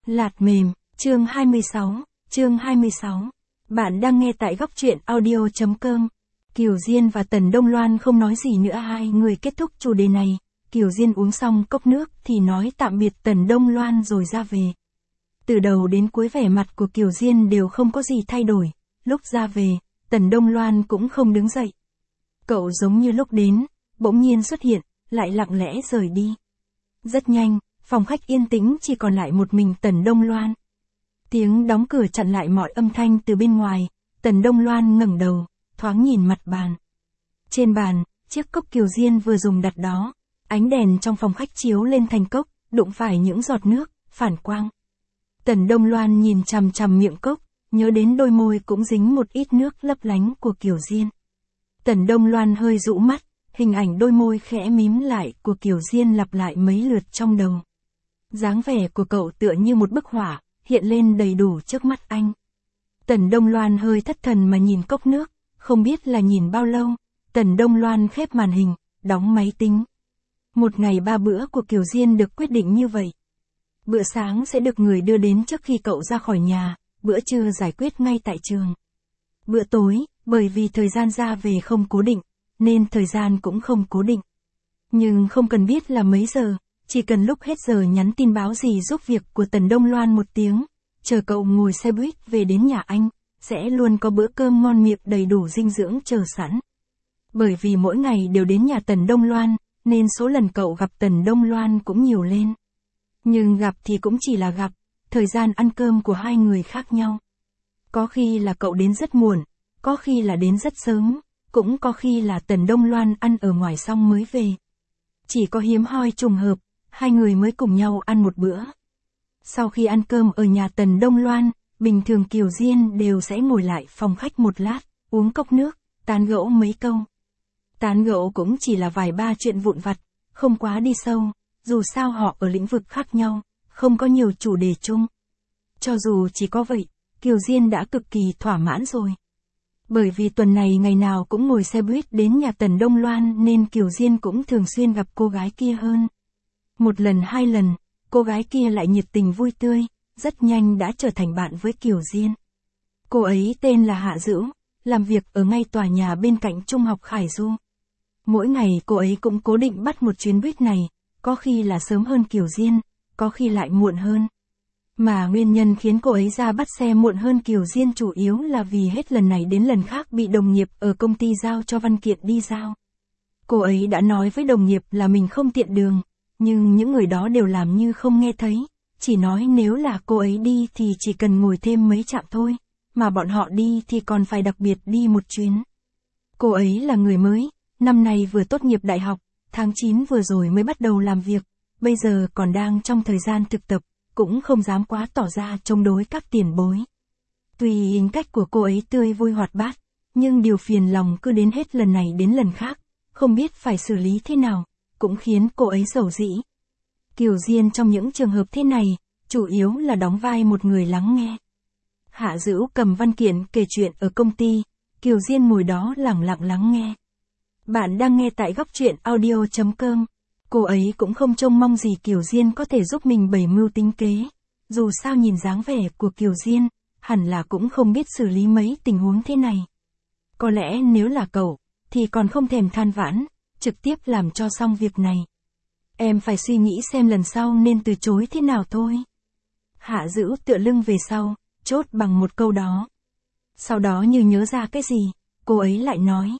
Lạt mềm, chương 26. Bạn đang nghe tại góc truyện audio.com. Kiều Diên và Tần Đông Loan không nói gì nữa, hai người kết thúc chủ đề này. Kiều Diên uống xong cốc nước thì nói tạm biệt Tần Đông Loan rồi ra về. Từ đầu đến cuối vẻ mặt của Kiều Diên đều không có gì thay đổi. Lúc ra về, Tần Đông Loan cũng không đứng dậy. Cậu giống như lúc đến, bỗng nhiên xuất hiện, lại lặng lẽ rời đi. Rất nhanh, phòng khách yên tĩnh chỉ còn lại một mình Tần Đông Loan. Tiếng đóng cửa chặn lại mọi âm thanh từ bên ngoài, Tần Đông Loan ngẩng đầu, thoáng nhìn mặt bàn. Trên bàn, chiếc cốc Kiều Diên vừa dùng đặt đó, ánh đèn trong phòng khách chiếu lên thành cốc, đụng phải những giọt nước, phản quang. Tần Đông Loan nhìn chằm chằm miệng cốc, nhớ đến đôi môi cũng dính một ít nước lấp lánh của Kiều Diên. Tần Đông Loan hơi rũ mắt, hình ảnh đôi môi khẽ mím lại của Kiều Diên lặp lại mấy lượt trong đầu. Dáng vẻ của cậu tựa như một bức họa, hiện lên đầy đủ trước mắt anh. Tần Đông Loan hơi thất thần mà nhìn cốc nước, không biết là nhìn bao lâu. Tần Đông Loan khép màn hình, đóng máy tính. Một ngày 3 bữa của Kiều Diên được quyết định như vậy. Bữa sáng sẽ được người đưa đến trước khi cậu ra khỏi nhà, bữa trưa giải quyết ngay tại trường. Bữa tối, bởi vì thời gian ra về không cố định, nên thời gian cũng không cố định. Nhưng không cần biết là mấy giờ, chỉ cần lúc hết giờ nhắn tin báo gì giúp việc của Tần Đông Loan một tiếng, chờ cậu ngồi xe buýt về đến nhà anh, sẽ luôn có bữa cơm ngon miệng đầy đủ dinh dưỡng chờ sẵn. Bởi vì mỗi ngày đều đến nhà Tần Đông Loan, nên số lần cậu gặp Tần Đông Loan cũng nhiều lên. Nhưng gặp thì cũng chỉ là gặp, thời gian ăn cơm của hai người khác nhau. Có khi là cậu đến rất muộn, có khi là đến rất sớm, cũng có khi là Tần Đông Loan ăn ở ngoài xong mới về. Chỉ có hiếm hoi trùng hợp, hai người mới cùng nhau ăn một bữa. Sau khi ăn cơm ở nhà Tần Đông Loan, bình thường Kiều Diên đều sẽ ngồi lại phòng khách một lát, uống cốc nước, tán gẫu mấy câu. Tán gẫu cũng chỉ là vài ba chuyện vụn vặt, không quá đi sâu, dù sao họ ở lĩnh vực khác nhau, không có nhiều chủ đề chung. Cho dù chỉ có vậy, Kiều Diên đã cực kỳ thỏa mãn rồi. Bởi vì tuần này ngày nào cũng ngồi xe buýt đến nhà Tần Đông Loan nên Kiều Diên cũng thường xuyên gặp cô gái kia hơn. Một lần hai lần, cô gái kia lại nhiệt tình vui tươi, rất nhanh đã trở thành bạn với Kiều Diên. Cô ấy tên là Hạ Dữu, làm việc ở ngay tòa nhà bên cạnh Trung học Khải Du. Mỗi ngày cô ấy cũng cố định bắt một chuyến buýt này, có khi là sớm hơn Kiều Diên, có khi lại muộn hơn. Mà nguyên nhân khiến cô ấy ra bắt xe muộn hơn Kiều Diên chủ yếu là vì hết lần này đến lần khác bị đồng nghiệp ở công ty giao cho văn kiện đi giao. Cô ấy đã nói với đồng nghiệp là mình không tiện đường, nhưng những người đó đều làm như không nghe thấy, chỉ nói nếu là cô ấy đi thì chỉ cần ngồi thêm mấy trạm thôi, mà bọn họ đi thì còn phải đặc biệt đi một chuyến. Cô ấy là người mới, năm nay vừa tốt nghiệp đại học, tháng 9 vừa rồi mới bắt đầu làm việc, bây giờ còn đang trong thời gian thực tập, cũng không dám quá tỏ ra chống đối các tiền bối. Tuy tính cách của cô ấy tươi vui hoạt bát, nhưng điều phiền lòng cứ đến hết lần này đến lần khác, không biết phải xử lý thế nào, cũng khiến cô ấy dầu dĩ. Kiều Diên trong những trường hợp thế này, chủ yếu là đóng vai một người lắng nghe. Hạ Dữu cầm văn kiện kể chuyện ở công ty, Kiều Diên ngồi đó lẳng lặng lắng nghe. Bạn đang nghe tại góc truyện audio.com. Cô ấy cũng không trông mong gì Kiều Diên có thể giúp mình bày mưu tính kế. Dù sao nhìn dáng vẻ của Kiều Diên, hẳn là cũng không biết xử lý mấy tình huống thế này. Có lẽ nếu là cậu, thì còn không thèm than vãn, trực tiếp làm cho xong việc này. Em phải suy nghĩ xem lần sau nên từ chối thế nào thôi. Hạ Dữu tựa lưng về sau, chốt bằng một câu đó. Sau đó như nhớ ra cái gì, cô ấy lại nói.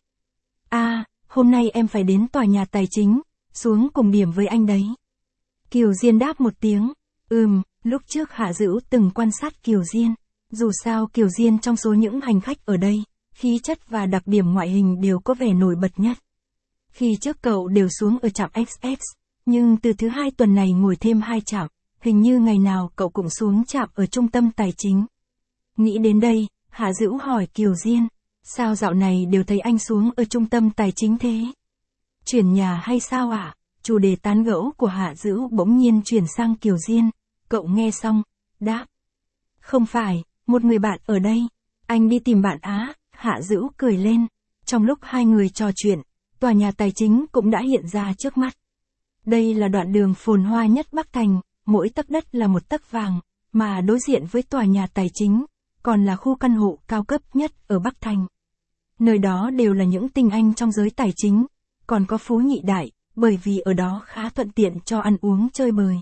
Hôm nay em phải đến tòa nhà tài chính, xuống cùng điểm với anh đấy. Kiều Diên đáp một tiếng, lúc trước Hạ Dữu từng quan sát Kiều Diên. Dù sao Kiều Diên trong số những hành khách ở đây, khí chất và đặc điểm ngoại hình đều có vẻ nổi bật nhất. Khi trước cậu đều xuống ở trạm XX, nhưng từ thứ hai tuần này ngồi thêm 2 trạm, hình như ngày nào cậu cũng xuống trạm ở trung tâm tài chính. Nghĩ đến đây, Hạ Dữu hỏi Kiều Diên, sao dạo này đều thấy anh xuống ở trung tâm tài chính thế? Chuyển nhà hay sao ạ? Chủ đề tán gẫu của Hạ Dữu bỗng nhiên chuyển sang Kiều Diên, cậu nghe xong, đáp. Không phải, một người bạn ở đây, anh đi tìm bạn á, Hạ Dữu cười lên. Trong lúc hai người trò chuyện, tòa nhà tài chính cũng đã hiện ra trước mắt. Đây là đoạn đường phồn hoa nhất Bắc Thành, mỗi tấc đất là một tấc vàng, mà đối diện với tòa nhà tài chính, còn là khu căn hộ cao cấp nhất ở Bắc Thành. Nơi đó đều là những tinh anh trong giới tài chính, còn có phú nhị đại, bởi vì ở đó khá thuận tiện cho ăn uống chơi bời.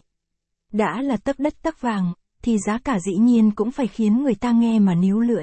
Đã là tấc đất tấc vàng, thì giá cả dĩ nhiên cũng phải khiến người ta nghe mà níu lưỡi.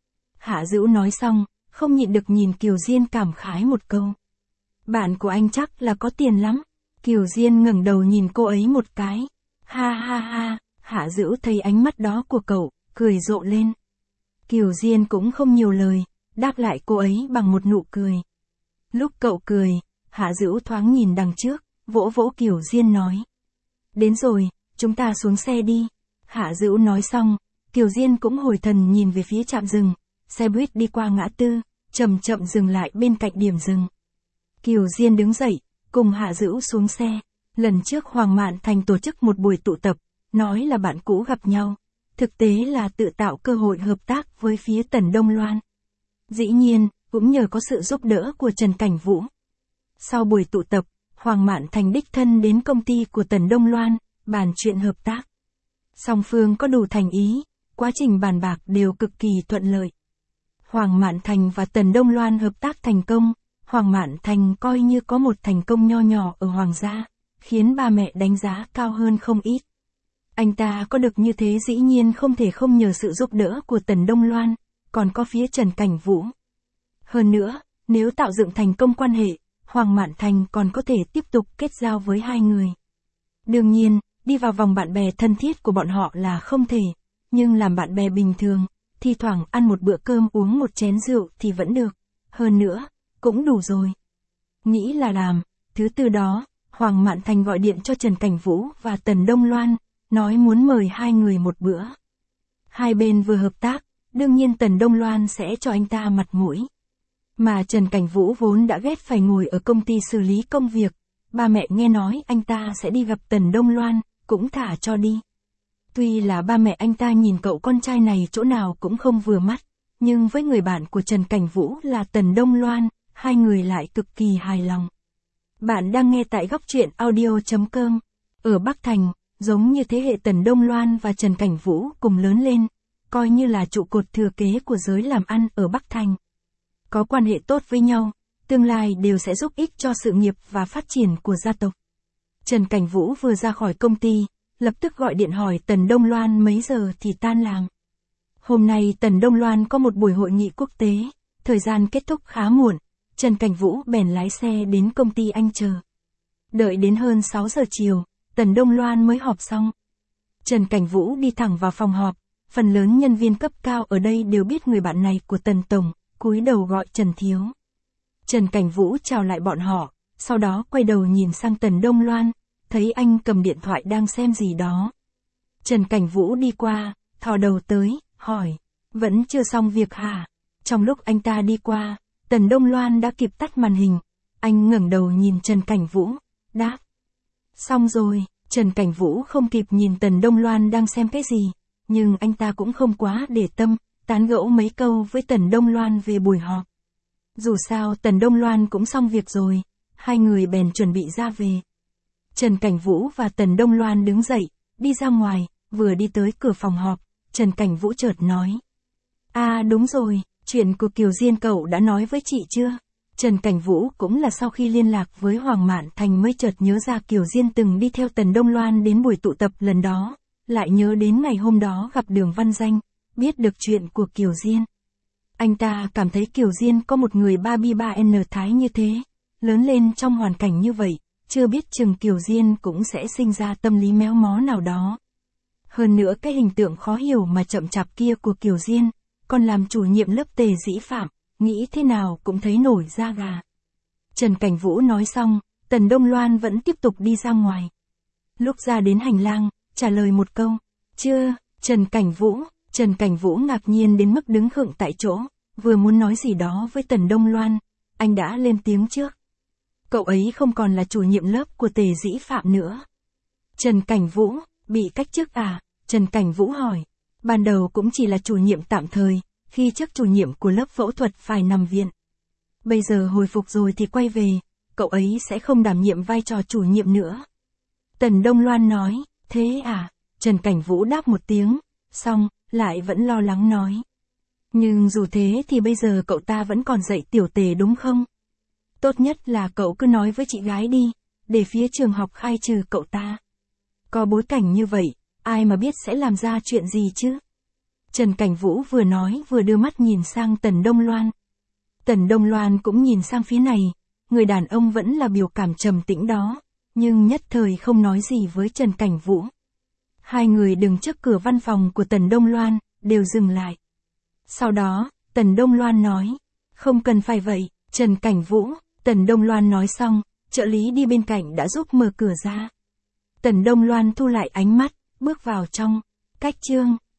Hạ Dữu nói xong, không nhịn được nhìn Kiều Diên cảm khái một câu. Bạn của anh chắc là có tiền lắm. Kiều Diên ngẩng đầu nhìn cô ấy một cái. Ha ha ha, Hạ Dữu thấy ánh mắt đó của cậu, cười rộ lên. Kiều Diên cũng không nhiều lời, đáp lại cô ấy bằng một nụ cười. Lúc cậu cười, Hạ Dữu thoáng nhìn đằng trước, vỗ vỗ Kiều Diên nói. Đến rồi, chúng ta xuống xe đi. Hạ Dữu nói xong, Kiều Diên cũng hồi thần nhìn về phía trạm dừng. Xe buýt đi qua ngã tư, chậm chậm dừng lại bên cạnh điểm dừng. Kiều Diên đứng dậy, cùng Hạ Dữu xuống xe. Lần trước Hoàng Mạn Thành tổ chức một buổi tụ tập, nói là bạn cũ gặp nhau. Thực tế là tự tạo cơ hội hợp tác với phía Tần Đông Loan. Dĩ nhiên, cũng nhờ có sự giúp đỡ của Trần Cảnh Vũ. Sau buổi tụ tập, Hoàng Mạn Thành đích thân đến công ty của Tần Đông Loan, bàn chuyện hợp tác. Song phương có đủ thành ý, quá trình bàn bạc đều cực kỳ thuận lợi. Hoàng Mạn Thành và Tần Đông Loan hợp tác thành công, Hoàng Mạn Thành coi như có một thành công nho nhỏ ở Hoàng gia, khiến ba mẹ đánh giá cao hơn không ít. Anh ta có được như thế dĩ nhiên không thể không nhờ sự giúp đỡ của Tần Đông Loan, còn có phía Trần Cảnh Vũ. Hơn nữa, nếu tạo dựng thành công quan hệ, Hoàng Mạn Thành còn có thể tiếp tục kết giao với hai người. Đương nhiên, đi vào vòng bạn bè thân thiết của bọn họ là không thể, nhưng làm bạn bè bình thường, thi thoảng ăn một bữa cơm uống một chén rượu thì vẫn được. Hơn nữa, cũng đủ rồi. Nghĩ là làm, thứ tư đó, Hoàng Mạn Thành gọi điện cho Trần Cảnh Vũ và Tần Đông Loan, nói muốn mời hai người một bữa. Hai bên vừa hợp tác, đương nhiên Tần Đông Loan sẽ cho anh ta mặt mũi. Mà Trần Cảnh Vũ vốn đã ghét phải ngồi ở công ty xử lý công việc, ba mẹ nghe nói anh ta sẽ đi gặp Tần Đông Loan, cũng thả cho đi. Tuy là ba mẹ anh ta nhìn cậu con trai này chỗ nào cũng không vừa mắt, nhưng với người bạn của Trần Cảnh Vũ là Tần Đông Loan, hai người lại cực kỳ hài lòng. Bạn đang nghe tại góc truyện audio.com. Ở Bắc Thành, giống như thế hệ Tần Đông Loan và Trần Cảnh Vũ cùng lớn lên, coi như là trụ cột thừa kế của giới làm ăn ở Bắc Thành. Có quan hệ tốt với nhau, tương lai đều sẽ giúp ích cho sự nghiệp và phát triển của gia tộc. Trần Cảnh Vũ vừa ra khỏi công ty, lập tức gọi điện hỏi Tần Đông Loan mấy giờ thì tan làm. Hôm nay Tần Đông Loan có một buổi hội nghị quốc tế, thời gian kết thúc khá muộn, Trần Cảnh Vũ bèn lái xe đến công ty anh chờ. Đợi đến hơn 6 giờ chiều, Tần Đông Loan mới họp xong. Trần Cảnh Vũ đi thẳng vào phòng họp, phần lớn nhân viên cấp cao ở đây đều biết người bạn này của Tần Tổng, cúi đầu gọi Trần Thiếu. Trần Cảnh Vũ chào lại bọn họ, sau đó quay đầu nhìn sang Tần Đông Loan, thấy anh cầm điện thoại đang xem gì đó. Trần Cảnh Vũ đi qua, thò đầu tới, hỏi, vẫn chưa xong việc hả? Trong lúc anh ta đi qua, Tần Đông Loan đã kịp tắt màn hình, anh ngẩng đầu nhìn Trần Cảnh Vũ, đáp. Xong rồi, Trần Cảnh Vũ không kịp nhìn Tần Đông Loan đang xem cái gì, nhưng anh ta cũng không quá để tâm, tán gẫu mấy câu với Tần Đông Loan về buổi họp. Dù sao Tần Đông Loan cũng xong việc rồi, hai người bèn chuẩn bị ra về. Trần Cảnh Vũ và Tần Đông Loan đứng dậy, đi ra ngoài, vừa đi tới cửa phòng họp, Trần Cảnh Vũ chợt nói. À đúng rồi, chuyện của Kiều Diên cậu đã nói với chị chưa? Trần Cảnh Vũ cũng là sau khi liên lạc với Hoàng Mạn Thành mới chợt nhớ ra Kiều Diên từng đi theo Tần Đông Loan đến buổi tụ tập lần đó, lại nhớ đến ngày hôm đó gặp Đường Văn Danh, biết được chuyện của Kiều Diên. Anh ta cảm thấy Kiều Diên có một người ba bi ba n thái như thế, lớn lên trong hoàn cảnh như vậy, chưa biết chừng Kiều Diên cũng sẽ sinh ra tâm lý méo mó nào đó. Hơn nữa cái hình tượng khó hiểu mà chậm chạp kia của Kiều Diên, còn làm chủ nhiệm lớp Tề Dĩ Phạm, nghĩ thế nào cũng thấy nổi da gà. Trần Cảnh Vũ nói xong, Tần Đông Loan vẫn tiếp tục đi ra ngoài. Lúc ra đến hành lang, trả lời một câu, chưa, Trần Cảnh Vũ ngạc nhiên đến mức đứng khựng tại chỗ, vừa muốn nói gì đó với Tần Đông Loan, anh đã lên tiếng trước. Cậu ấy không còn là chủ nhiệm lớp của Tề Dĩ Phạm nữa. Trần Cảnh Vũ, bị cách chức à? Trần Cảnh Vũ hỏi. Ban đầu cũng chỉ là chủ nhiệm tạm thời, khi chức chủ nhiệm của lớp phẫu thuật phải nằm viện. Bây giờ hồi phục rồi thì quay về, cậu ấy sẽ không đảm nhiệm vai trò chủ nhiệm nữa. Tần Đông Loan nói, thế à? Trần Cảnh Vũ đáp một tiếng, xong, lại vẫn lo lắng nói. Nhưng dù thế thì bây giờ cậu ta vẫn còn dạy tiểu tề đúng không? Tốt nhất là cậu cứ nói với chị gái đi, để phía trường học khai trừ cậu ta. Có bối cảnh như vậy, ai mà biết sẽ làm ra chuyện gì chứ? Trần Cảnh Vũ vừa nói vừa đưa mắt nhìn sang Tần Đông Loan. Tần Đông Loan cũng nhìn sang phía này, người đàn ông vẫn là biểu cảm trầm tĩnh đó, nhưng nhất thời không nói gì với Trần Cảnh Vũ. Hai người đứng trước cửa văn phòng của Tần Đông Loan, đều dừng lại. Sau đó, Tần Đông Loan nói, không cần phải vậy, Trần Cảnh Vũ. Tần Đông Loan nói xong, trợ lý đi bên cạnh đã giúp mở cửa ra. Tần Đông Loan thu lại ánh mắt, bước vào trong. Cách chương